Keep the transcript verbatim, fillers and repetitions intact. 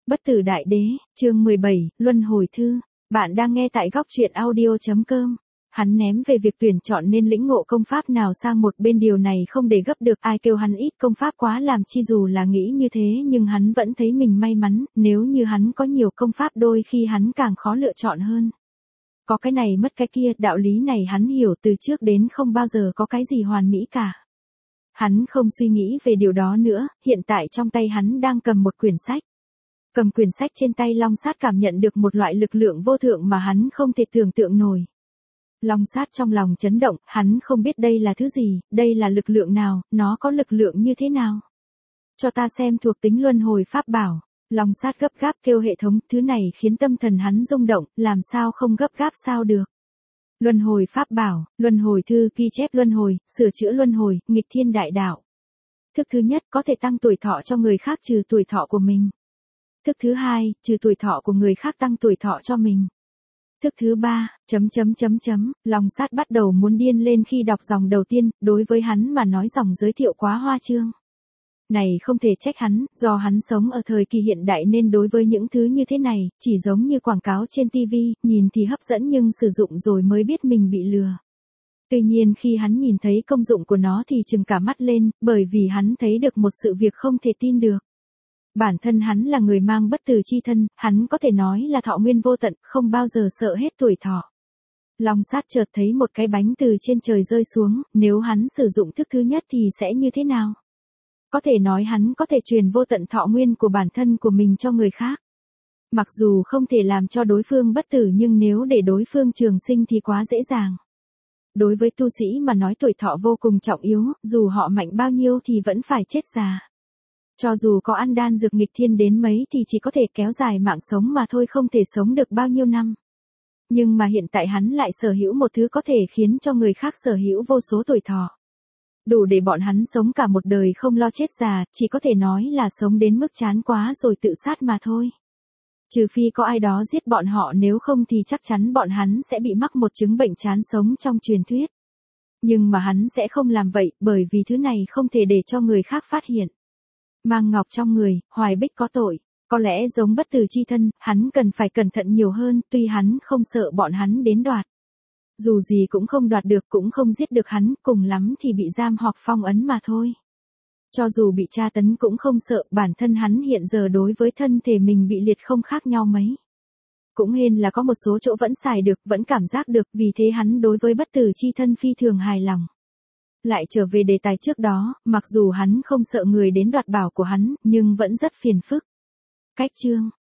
Bất tử đại đế, chương mười bảy, Luân hồi thư. Bạn đang nghe tại góc truyện audio.com. Hắn ném về việc tuyển chọn nên lĩnh ngộ công pháp nào sang một bên, điều này không để gấp được, ai kêu hắn ít công pháp quá làm chi. Dù là nghĩ như thế nhưng hắn vẫn thấy mình may mắn, nếu như hắn có nhiều công pháp đôi khi hắn càng khó lựa chọn hơn. Có cái này mất cái kia, đạo lý này hắn hiểu từ trước đến không bao giờ có cái gì hoàn mỹ cả. Hắn không suy nghĩ về điều đó nữa, hiện tại trong tay hắn đang cầm một quyển sách. Cầm quyển sách trên tay, Long Sát cảm nhận được một loại lực lượng vô thượng mà hắn không thể tưởng tượng nổi. Long Sát trong lòng chấn động, hắn không biết đây là thứ gì, đây là lực lượng nào, nó có lực lượng như thế nào. Cho ta xem thuộc tính luân hồi pháp bảo. Long Sát gấp gáp kêu hệ thống, thứ này khiến tâm thần hắn rung động, làm sao không gấp gáp sao được. Luân hồi pháp bảo, luân hồi thư ghi chép luân hồi, sửa chữa luân hồi, nghịch thiên đại đạo. Thức thứ nhất, có thể tăng tuổi thọ cho người khác trừ tuổi thọ của mình. Thức thứ hai, trừ tuổi thọ của người khác tăng tuổi thọ cho mình. Thức thứ ba, chấm chấm chấm chấm, Long Sát bắt đầu muốn điên lên khi đọc dòng đầu tiên, đối với hắn mà nói dòng giới thiệu quá hoa trương. Này không thể trách hắn, do hắn sống ở thời kỳ hiện đại nên đối với những thứ như thế này, chỉ giống như quảng cáo trên ti vi, nhìn thì hấp dẫn nhưng sử dụng rồi mới biết mình bị lừa. Tuy nhiên khi hắn nhìn thấy công dụng của nó thì trừng cả mắt lên, bởi vì hắn thấy được một sự việc không thể tin được. Bản thân hắn là người mang bất tử chi thân, hắn có thể nói là thọ nguyên vô tận, không bao giờ sợ hết tuổi thọ. Long Sát chợt thấy một cái bánh từ trên trời rơi xuống, nếu hắn sử dụng thức thứ nhất thì sẽ như thế nào? Có thể nói hắn có thể truyền vô tận thọ nguyên của bản thân của mình cho người khác. Mặc dù không thể làm cho đối phương bất tử nhưng nếu để đối phương trường sinh thì quá dễ dàng. Đối với tu sĩ mà nói tuổi thọ vô cùng trọng yếu, dù họ mạnh bao nhiêu thì vẫn phải chết già. Cho dù có ăn đan dược nghịch thiên đến mấy thì chỉ có thể kéo dài mạng sống mà thôi, không thể sống được bao nhiêu năm. Nhưng mà hiện tại hắn lại sở hữu một thứ có thể khiến cho người khác sở hữu vô số tuổi thọ. Đủ để bọn hắn sống cả một đời không lo chết già, chỉ có thể nói là sống đến mức chán quá rồi tự sát mà thôi. Trừ phi có ai đó giết bọn họ, nếu không thì chắc chắn bọn hắn sẽ bị mắc một chứng bệnh chán sống trong truyền thuyết. Nhưng mà hắn sẽ không làm vậy, bởi vì thứ này không thể để cho người khác phát hiện. Mang ngọc trong người, Hoài Bích có tội, có lẽ giống bất tử chi thân, hắn cần phải cẩn thận nhiều hơn, tuy hắn không sợ bọn hắn đến đoạt. Dù gì cũng không đoạt được, cũng không giết được hắn, cùng lắm thì bị giam hoặc phong ấn mà thôi. Cho dù bị tra tấn cũng không sợ, bản thân hắn hiện giờ đối với thân thể mình bị liệt không khác nhau mấy. Cũng hên là có một số chỗ vẫn xài được, vẫn cảm giác được, vì thế hắn đối với bất tử chi thân phi thường hài lòng. Lại trở về đề tài trước đó, mặc dù hắn không sợ người đến đoạt bảo của hắn, nhưng vẫn rất phiền phức. Cách chương,